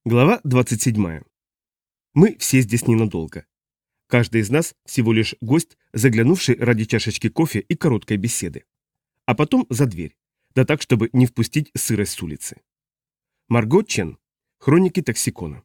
Глава 27. Мы все здесь ненадолго. Каждый из нас всего лишь гость, заглянувший ради чашечки кофе и короткой беседы. А потом за дверь, да так, чтобы не впустить сырость с улицы. Марго Чен. Хроники токсикона.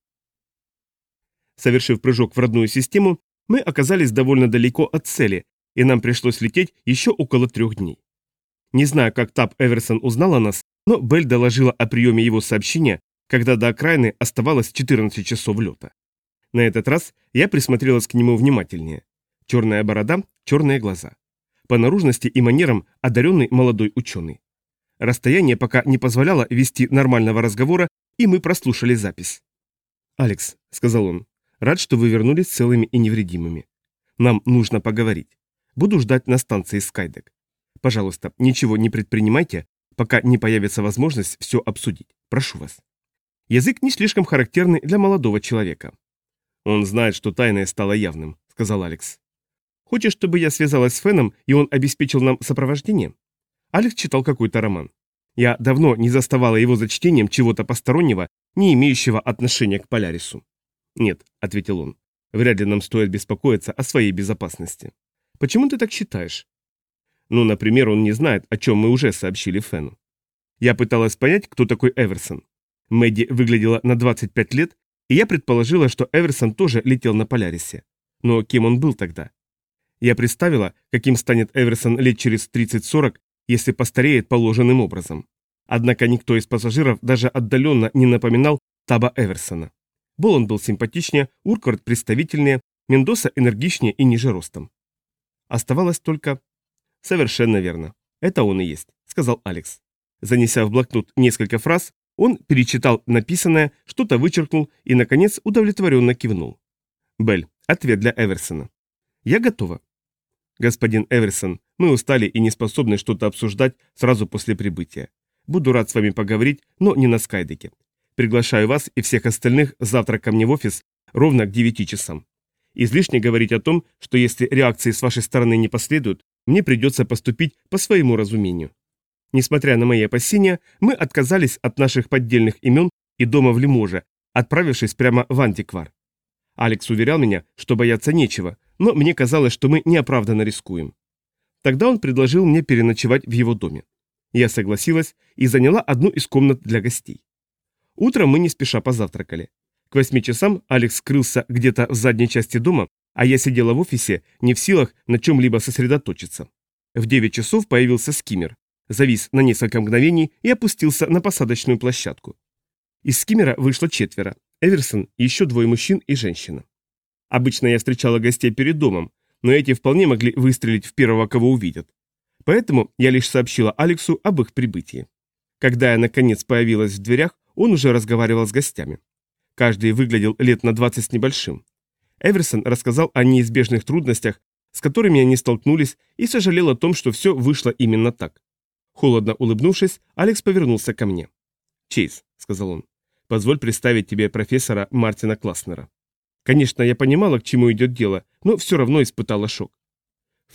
Совершив прыжок в родную систему, мы оказались довольно далеко от цели, и нам пришлось лететь еще около 3 дней. Не знаю, как Таб Эверсон узнал о нас, но Белль доложила о приеме его сообщения, когда до окраины оставалось 14 часов лета. На этот раз я присмотрелась к нему внимательнее. Черная борода, черные глаза. По наружности и манерам одаренный молодой ученый. Расстояние пока не позволяло вести нормального разговора, и мы прослушали запись. «Алекс», — сказал он, — «рад, что вы вернулись целыми и невредимыми. Нам нужно поговорить. Буду ждать на станции Скайдек. Пожалуйста, ничего не предпринимайте, пока не появится возможность все обсудить. Прошу вас». Язык не слишком характерный для молодого человека. «Он знает, что тайное стало явным», — сказал Алекс. «Хочешь, чтобы я связалась с Феном, и он обеспечил нам сопровождение?» Алекс читал какой-то роман. Я давно не заставала его за чтением чего-то постороннего, не имеющего отношения к Полярису. «Нет», — ответил он, — «вряд ли нам стоит беспокоиться о своей безопасности». «Почему ты так считаешь?» «Ну, например, он не знает, о чем мы уже сообщили Фену». Я пыталась понять, кто такой Эверсон. Мэдди выглядела на 25 лет, и я предположила, что Эверсон тоже летел на Полярисе. Но кем он был тогда? Я представила, каким станет Эверсон лет через 30-40, если постареет положенным образом. Однако никто из пассажиров даже отдаленно не напоминал Таба Эверсона. Болон был симпатичнее, Урквард представительнее, Мендоса энергичнее и ниже ростом. Оставалось только... «Совершенно верно. Это он и есть», — сказал Алекс. Занеся в блокнот несколько фраз, он перечитал написанное, что-то вычеркнул и, наконец, удовлетворенно кивнул. «Белль, ответ для Эверсона». «Я готова». «Господин Эверсон, мы устали и не способны что-то обсуждать сразу после прибытия. Буду рад с вами поговорить, но не на Скайдеке. Приглашаю вас и всех остальных завтра ко мне в офис ровно к 9 часам. Излишне говорить о том, что если реакции с вашей стороны не последуют, мне придется поступить по своему разумению». Несмотря на мои опасения, мы отказались от наших поддельных имен и дома в Лиможе, отправившись прямо в Антиквар. Алекс уверял меня, что бояться нечего, но мне казалось, что мы неоправданно рискуем. Тогда он предложил мне переночевать в его доме. Я согласилась и заняла одну из комнат для гостей. Утром мы не спеша позавтракали. К 8 часам Алекс скрылся где-то в задней части дома, а я сидела в офисе, не в силах на чем-либо сосредоточиться. В 9 часов появился скиммер. Завис на несколько мгновений и опустился на посадочную площадку. Из скиммера вышло 4: Эверсон, еще 2 мужчин и женщина. Обычно я встречала гостей перед домом, но эти вполне могли выстрелить в первого, кого увидят. Поэтому я лишь сообщила Алексу об их прибытии. Когда я наконец появилась в дверях, он уже разговаривал с гостями. Каждый выглядел лет на 20 с небольшим. Эверсон рассказал о неизбежных трудностях, с которыми они столкнулись, и сожалел о том, что все вышло именно так. Холодно улыбнувшись, Алекс повернулся ко мне. «Чейз», — сказал он, — «позволь представить тебе профессора Мартина Класснера». Конечно, я понимала, к чему идет дело, но все равно испытала шок. В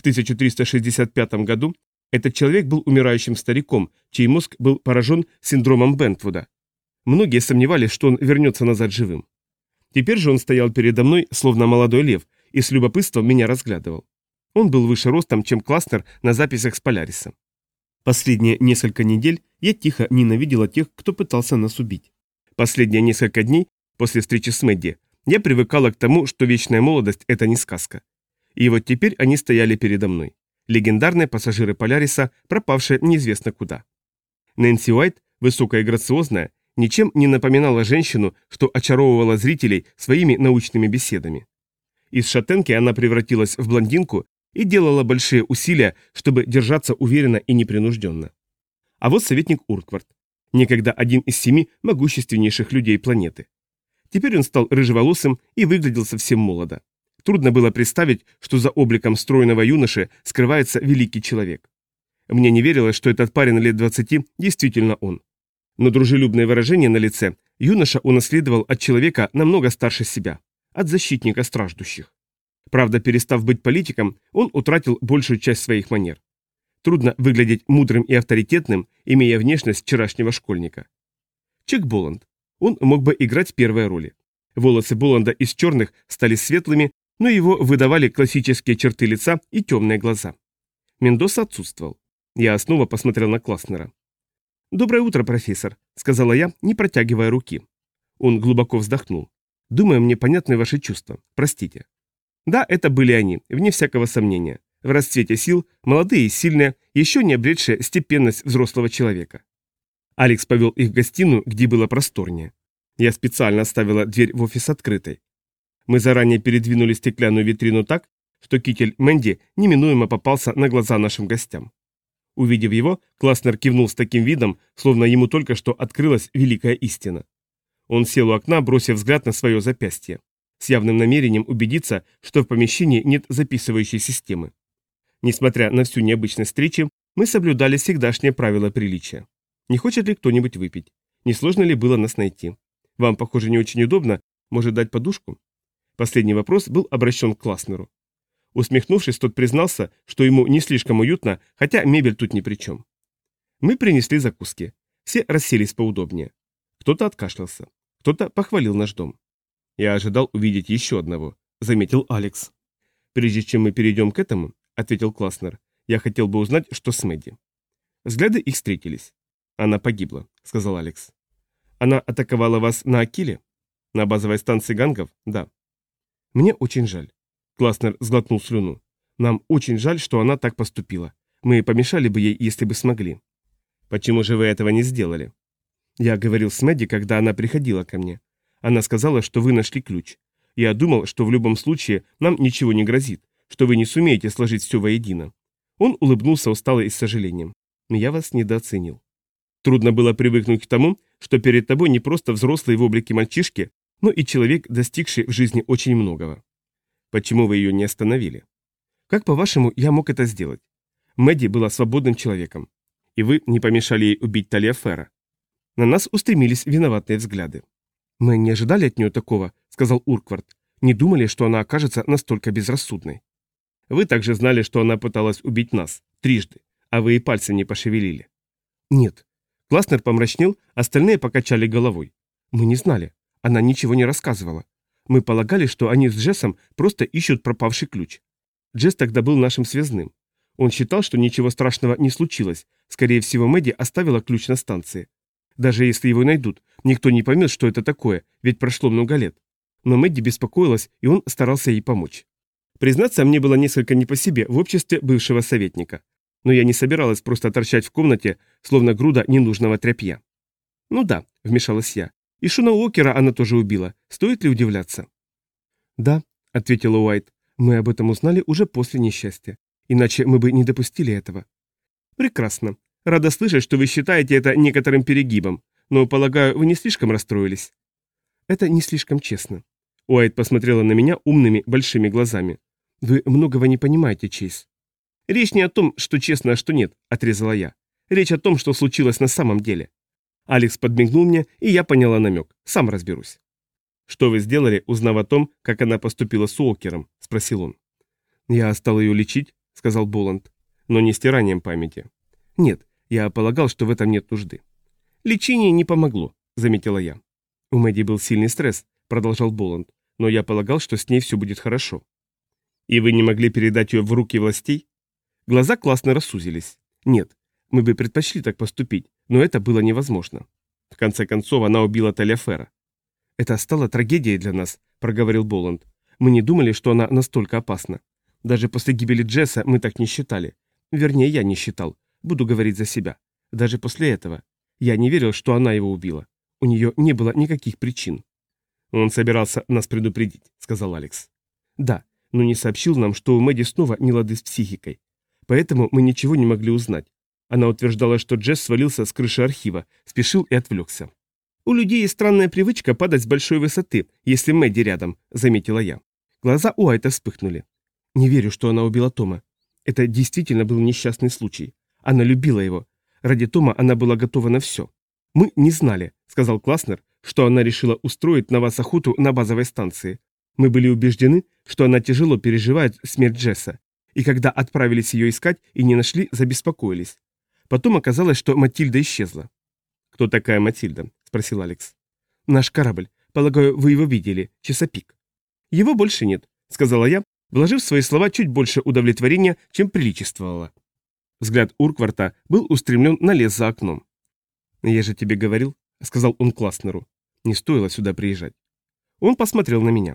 1365 году этот человек был умирающим стариком, чей мозг был поражен синдромом Бентвуда. Многие сомневались, что он вернется назад живым. Теперь же он стоял передо мной, словно молодой лев, и с любопытством меня разглядывал. Он был выше ростом, чем Класснер на записях с Поляриса. Последние несколько недель я тихо ненавидела тех, кто пытался нас убить. Последние несколько дней, после встречи с Мэдди, я привыкала к тому, что вечная молодость – это не сказка. И вот теперь они стояли передо мной. Легендарные пассажиры Поляриса, пропавшие неизвестно куда. Нэнси Уайт, высокая и грациозная, ничем не напоминала женщину, что очаровывала зрителей своими научными беседами. Из шатенки она превратилась в блондинку и делала большие усилия, чтобы держаться уверенно и непринужденно. А вот советник Урквард, некогда один из 7 могущественнейших людей планеты. Теперь он стал рыжеволосым и выглядел совсем молодо. Трудно было представить, что за обликом стройного юноши скрывается великий человек. Мне не верилось, что этот парень лет 20 действительно он. Но дружелюбное выражение на лице юноша унаследовал от человека намного старше себя, от защитника страждущих. Правда, перестав быть политиком, он утратил большую часть своих манер. Трудно выглядеть мудрым и авторитетным, имея внешность вчерашнего школьника. Чек Боланд. Он мог бы играть первые роли. Волосы Боланда из черных стали светлыми, но его выдавали классические черты лица и темные глаза. Мендоса отсутствовал. Я снова посмотрел на Класснера. «Доброе утро, профессор», — сказала я, не протягивая руки. Он глубоко вздохнул. «Думаю, мне понятны ваши чувства. Простите». Да, это были они, вне всякого сомнения. В расцвете сил, молодые и сильные, еще не обретшие степенность взрослого человека. Алекс повел их в гостиную, где было просторнее. Я специально оставила дверь в офис открытой. Мы заранее передвинули стеклянную витрину так, что китель Мэнди неминуемо попался на глаза нашим гостям. Увидев его, Класснер кивнул с таким видом, словно ему только что открылась великая истина. Он сел у окна, бросив взгляд на свое запястье, с явным намерением убедиться, что в помещении нет записывающей системы. Несмотря на всю необычность встречи, мы соблюдали всегдашнее правило приличия. Не хочет ли кто-нибудь выпить? Не сложно ли было нас найти? Вам, похоже, не очень удобно. Может, дать подушку? Последний вопрос был обращен к Класснеру. Усмехнувшись, тот признался, что ему не слишком уютно, хотя мебель тут ни при чем. Мы принесли закуски. Все расселись поудобнее. Кто-то откашлялся. Кто-то похвалил наш дом. «Я ожидал увидеть еще одного», — заметил Алекс. «Прежде чем мы перейдем к этому», — ответил Класснер, — «я хотел бы узнать, что с Мэдди». Взгляды их встретились. «Она погибла», — сказал Алекс. «Она атаковала вас на Акиле? На базовой станции гангов? Да». «Мне очень жаль». Класснер сглотнул слюну. «Нам очень жаль, что она так поступила. Мы помешали бы ей, если бы смогли». «Почему же вы этого не сделали?» «Я говорил с Мэдди, когда она приходила ко мне. Она сказала, что вы нашли ключ. Я думал, что в любом случае нам ничего не грозит, что вы не сумеете сложить все воедино». Он улыбнулся устало и с сожалением. «Но я вас недооценил». Трудно было привыкнуть к тому, что перед тобой не просто взрослый в облике мальчишки, но и человек, достигший в жизни очень многого. Почему вы ее не остановили? Как, по-вашему, я мог это сделать? Мэдди была свободным человеком. И вы не помешали ей убить Талиафера. На нас устремились виноватые взгляды. «Мы не ожидали от нее такого», — сказал Урквард. «Не думали, что она окажется настолько безрассудной». «Вы также знали, что она пыталась убить нас. Трижды. А вы и пальцем не пошевелили». «Нет». Класснер помрачнел, остальные покачали головой. «Мы не знали. Она ничего не рассказывала. Мы полагали, что они с Джессом просто ищут пропавший ключ. Джесс тогда был нашим связным. Он считал, что ничего страшного не случилось. Скорее всего, Мэдди оставила ключ на станции. Даже если его найдут, никто не поймет, что это такое, ведь прошло много лет. Но Мэдди беспокоилась, и он старался ей помочь. Признаться, мне было несколько не по себе в обществе бывшего советника. Но я не собиралась просто торчать в комнате, словно груда ненужного тряпья. «Ну да», — вмешалась я. «И Шона Уокера она тоже убила. Стоит ли удивляться?» «Да», — ответила Уайт. «Мы об этом узнали уже после несчастья. Иначе мы бы не допустили этого». «Прекрасно. Рада слышать, что вы считаете это некоторым перегибом, но, полагаю, вы не слишком расстроились». «Это не слишком честно». Уайт посмотрела на меня умными, большими глазами. «Вы многого не понимаете, Чейз». «Речь не о том, что честно, а что нет», — отрезала я. «Речь о том, что случилось на самом деле». Алекс подмигнул мне, и я поняла намек. Сам разберусь. «Что вы сделали, узнав о том, как она поступила с Уокером?» — спросил он. «Я стал ее лечить», — сказал Боланд. «Но не стиранием памяти». «Нет, я полагал, что в этом нет нужды». «Лечение не помогло», — заметила я. «У Мэдди был сильный стресс», — продолжал Боланд, «но я полагал, что с ней все будет хорошо». «И вы не могли передать ее в руки властей?» Глаза классно рассузились. «Нет, мы бы предпочли так поступить, но это было невозможно. В конце концов, она убила Талиафера». «Это стало трагедией для нас», — проговорил Боланд. «Мы не думали, что она настолько опасна. Даже после гибели Джесса мы так не считали. Вернее, я не считал. Буду говорить за себя. Даже после этого. Я не верил, что она его убила. У нее не было никаких причин». «Он собирался нас предупредить», — сказал Алекс. «Да, но не сообщил нам, что у Мэдди снова не лады с психикой. Поэтому мы ничего не могли узнать. Она утверждала, что Джесс свалился с крыши архива, спешил и отвлекся. «У людей есть странная привычка падать с большой высоты, если Мэдди рядом», — заметила я. Глаза Уайта вспыхнули. «Не верю, что она убила Тома. Это действительно был несчастный случай. Она любила его. Ради Тома она была готова на все. Мы не знали», — сказал Класснер, «что она решила устроить на вас охоту на базовой станции. Мы были убеждены, что она тяжело переживает смерть Джесса, и когда отправились ее искать и не нашли, забеспокоились. Потом оказалось, что Матильда исчезла». «Кто такая Матильда?» — спросил Алекс. Наш корабль. Полагаю, вы его видели. Часопик». «Его больше нет», — сказала я, вложив в свои слова чуть больше удовлетворения, чем приличествовало. Взгляд Уркварта был устремлен на лес за окном. «Я же тебе говорил», — сказал он Класснеру. «Не стоило сюда приезжать». Он посмотрел на меня.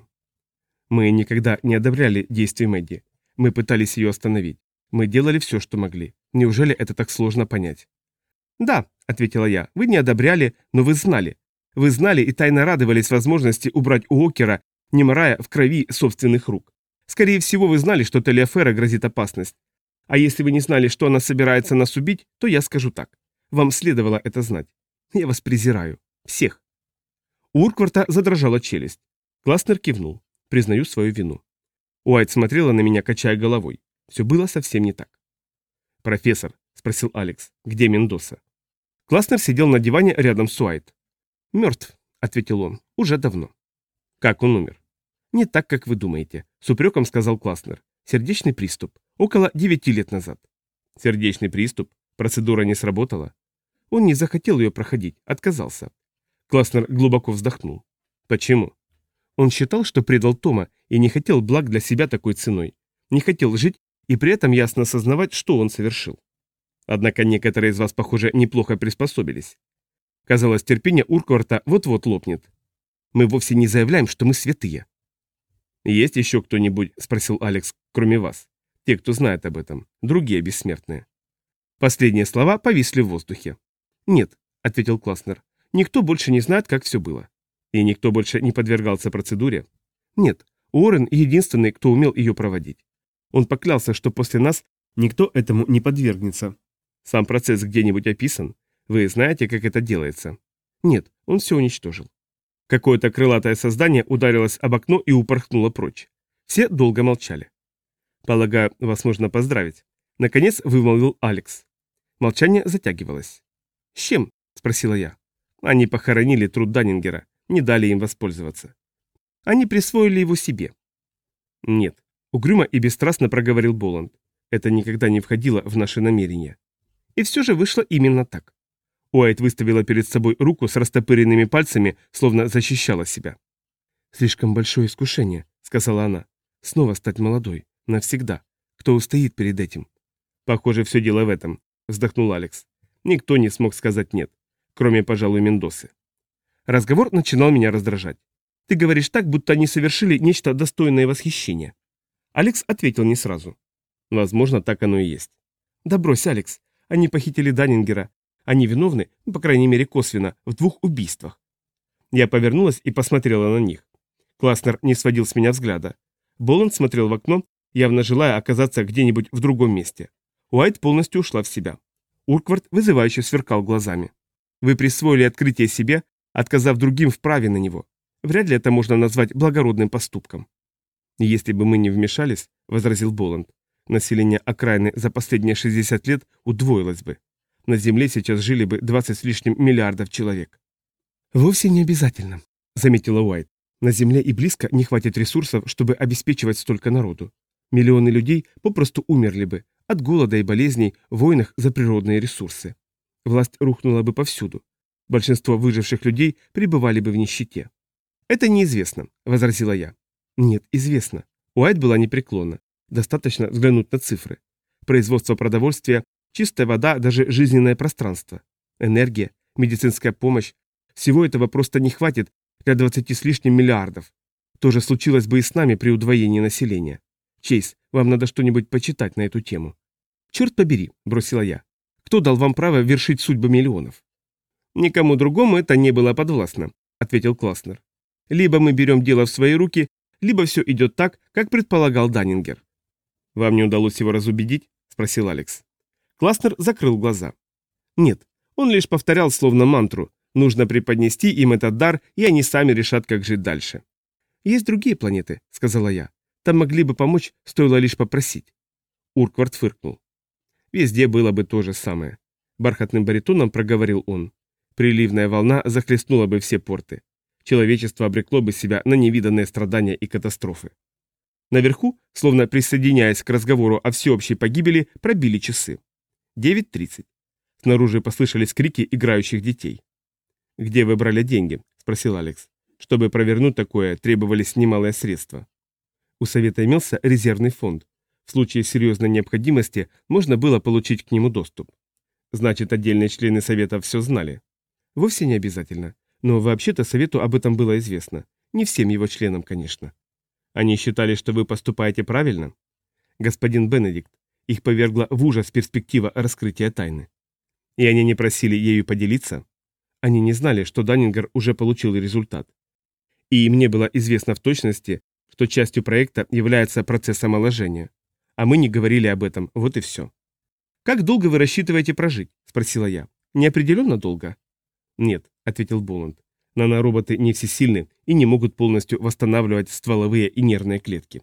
«Мы никогда не одобряли действия Мэдди. Мы пытались ее остановить. Мы делали все, что могли. Неужели это так сложно понять?» «Да», — ответила я, — «вы не одобряли, но вы знали. Вы знали и тайно радовались возможности убрать Уокера, не морая в крови собственных рук. Скорее всего, вы знали, что Телеофера грозит опасность. А если вы не знали, что она собирается нас убить, то я скажу так. Вам следовало это знать. Я вас презираю. Всех». У Уркварта задрожала челюсть. Класснер кивнул. «Признаю свою вину». Уайт смотрела на меня, качая головой. Все было совсем не так. «Профессор», — спросил Алекс, — «где Мендоса?» Класснер сидел на диване рядом с Уайт. «Мертв», — ответил он, — «уже давно». «Как он умер?» «Не так, как вы думаете», — с упреком сказал Класснер. «Сердечный приступ. Около 9 лет назад». «Сердечный приступ? Процедура не сработала?» «Он не захотел ее проходить, отказался». Класснер глубоко вздохнул. «Почему?» «Он считал, что предал Тома и не хотел благ для себя такой ценой. Не хотел жить и при этом ясно осознавать, что он совершил. Однако некоторые из вас, похоже, неплохо приспособились. Казалось, терпение Уркварта вот-вот лопнет. Мы вовсе не заявляем, что мы святые». «Есть еще кто-нибудь?» – спросил Алекс, – «кроме вас? Те, кто знает об этом. Другие бессмертные». Последние слова повисли в воздухе. «Нет», – ответил Класснер, – «никто больше не знает, как все было». «И никто больше не подвергался процедуре?» «Нет, Уоррен единственный, кто умел ее проводить. Он поклялся, что после нас никто этому не подвергнется». «Сам процесс где-нибудь описан? Вы знаете, как это делается?» «Нет, он все уничтожил». Какое-то крылатое создание ударилось об окно и упорхнуло прочь. Все долго молчали. «Полагаю, вас можно поздравить», — наконец вымолвил Алекс. Молчание затягивалось. «С чем?» — спросила я. «Они похоронили труд Даннингера, не дали им воспользоваться. Они присвоили его себе». «Нет», — угрюмо и бесстрастно проговорил Боланд. «Это никогда не входило в наши намерения». И все же вышло именно так. Уайт выставила перед собой руку с растопыренными пальцами, словно защищала себя. «Слишком большое искушение», — сказала она. «Снова стать молодой. Навсегда. Кто устоит перед этим?» «Похоже, все дело в этом», — вздохнул Алекс. «Никто не смог сказать «нет», кроме, пожалуй, Мендосы». Разговор начинал меня раздражать. «Ты говоришь так, будто они совершили нечто достойное восхищения». Алекс ответил не сразу. «Возможно, так оно и есть». «Да брось, Алекс. Они похитили Даннингера. Они виновны, по крайней мере косвенно, в 2 убийствах». Я повернулась и посмотрела на них. Класснер не сводил с меня взгляда. Боланд смотрел в окно, явно желая оказаться где-нибудь в другом месте. Уайт полностью ушла в себя. Уркварт вызывающе сверкал глазами. «Вы присвоили открытие себе, отказав другим в праве на него. Вряд ли это можно назвать благородным поступком». «Если бы мы не вмешались, — возразил Боланд, — население окраины за последние 60 лет удвоилось бы. На Земле сейчас жили бы 20 с лишним миллиардов человек». «Вовсе не обязательно», — заметила Уайт. «На Земле и близко не хватит ресурсов, чтобы обеспечивать столько народу. Миллионы людей попросту умерли бы от голода и болезней в войнах за природные ресурсы. Власть рухнула бы повсюду. Большинство выживших людей пребывали бы в нищете». «Это неизвестно», — возразила я. «Нет, известно». Уайт была непреклонна. Достаточно взглянуть на цифры. Производство продовольствия, чистая вода, даже жизненное пространство. Энергия, медицинская помощь. Всего этого просто не хватит для 20 с лишним миллиардов. То же случилось бы и с нами при удвоении населения. Чейз, вам надо что-нибудь почитать на эту тему». «Черт побери», — бросила я. «Кто дал вам право вершить судьбы миллионов?» «Никому другому это не было подвластно», — ответил Класснер. «Либо мы берем дело в свои руки, либо все идет так, как предполагал Даннингер». «Вам не удалось его разубедить?» — спросил Алекс. Класснер закрыл глаза. «Нет, он лишь повторял словно мантру. Нужно преподнести им этот дар, и они сами решат, как жить дальше». «Есть другие планеты», — сказала я. «Там могли бы помочь, стоило лишь попросить». Уркварт фыркнул. «Везде было бы то же самое», — бархатным баритоном проговорил он. «Приливная волна захлестнула бы все порты. Человечество обрекло бы себя на невиданные страдания и катастрофы». Наверху, словно присоединяясь к разговору о всеобщей погибели, пробили часы. 9:30. Снаружи послышались крики играющих детей. «Где вы брали деньги?» – спросил Алекс. «Чтобы провернуть такое, требовались немалые средства». У совета имелся резервный фонд. В случае серьезной необходимости можно было получить к нему доступ. Значит, отдельные члены совета все знали. Вовсе не обязательно. Но вообще-то совету об этом было известно. Не всем его членам, конечно. Они считали, что вы поступаете правильно? Господин Бенедикт, их повергла в ужас перспектива раскрытия тайны. И они не просили ею поделиться? Они не знали, что Даннингер уже получил результат. И им не было известно в точности, что частью проекта является процесс омоложения. А мы не говорили об этом, вот и все. «Как долго вы рассчитываете прожить?» – спросила я. «Неопределенно долго?» «Нет», – ответил Боланд. «Нанороботы не всесильны и не могут полностью восстанавливать стволовые и нервные клетки».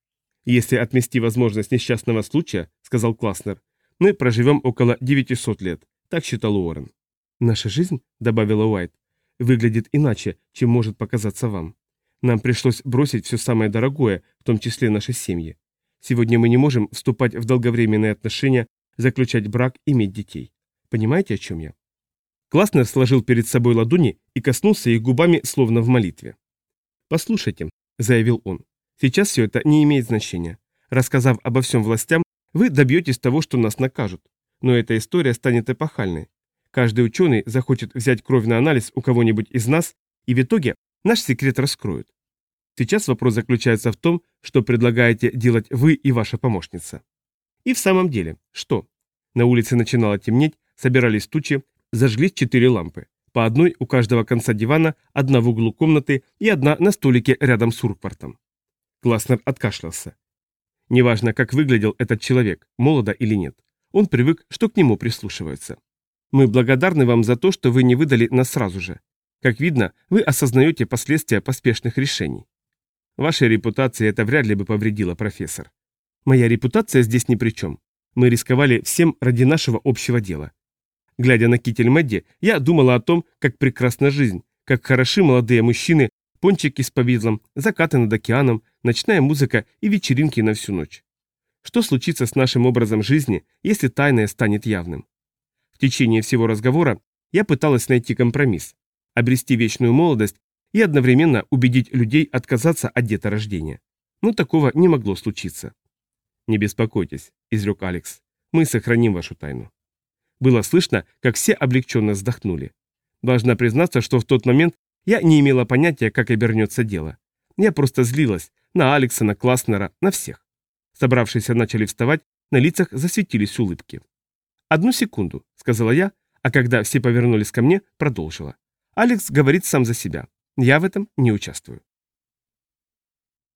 «Если отмести возможность несчастного случая», – сказал Класснер, – «мы проживем около 900 лет», – так считал Уоррен. «Наша жизнь», – добавила Уайт, – «выглядит иначе, чем может показаться вам. Нам пришлось бросить все самое дорогое, в том числе наши семьи. Сегодня мы не можем вступать в долговременные отношения, заключать брак, иметь детей. Понимаете, о чем я?» Класснер сложил перед собой ладони и коснулся их губами, словно в молитве. «Послушайте», – заявил он, – «сейчас все это не имеет значения. Рассказав обо всем властям, вы добьетесь того, что нас накажут. Но эта история станет эпохальной. Каждый ученый захочет взять кровь на анализ у кого-нибудь из нас, и в итоге наш секрет раскроют. Сейчас вопрос заключается в том, что предлагаете делать вы и ваша помощница». И в самом деле, что? На улице начинало темнеть, собирались тучи, зажглись 4 лампы. По одной у каждого конца дивана, одна в углу комнаты и одна на столике рядом с Урквартом. Класснер откашлялся. Неважно, как выглядел этот человек, молодо или нет. Он привык, что к нему прислушиваются. «Мы благодарны вам за то, что вы не выдали нас сразу же. Как видно, вы осознаете последствия поспешных решений. Вашей репутации это вряд ли бы повредило, профессор. Моя репутация здесь ни при чем. Мы рисковали всем ради нашего общего дела. Глядя на китель Мэдди, я думала о том, как прекрасна жизнь, как хороши молодые мужчины, пончики с повидлом, закаты над океаном, ночная музыка и вечеринки на всю ночь. Что случится с нашим образом жизни, если тайное станет явным? В течение всего разговора я пыталась найти компромисс, обрести вечную молодость и одновременно убедить людей отказаться от деторождения. Но такого не могло случиться. «Не беспокойтесь», – изрек Алекс. «Мы сохраним вашу тайну». Было слышно, как все облегченно вздохнули. Должна признаться, что в тот момент я не имела понятия, как обернется дело. Я просто злилась на Алекса, на Класснера, на всех. Собравшиеся начали вставать, на лицах засветились улыбки. «Одну секунду», – сказала я, а когда все повернулись ко мне, продолжила. «Алекс говорит сам за себя. Я в этом не участвую».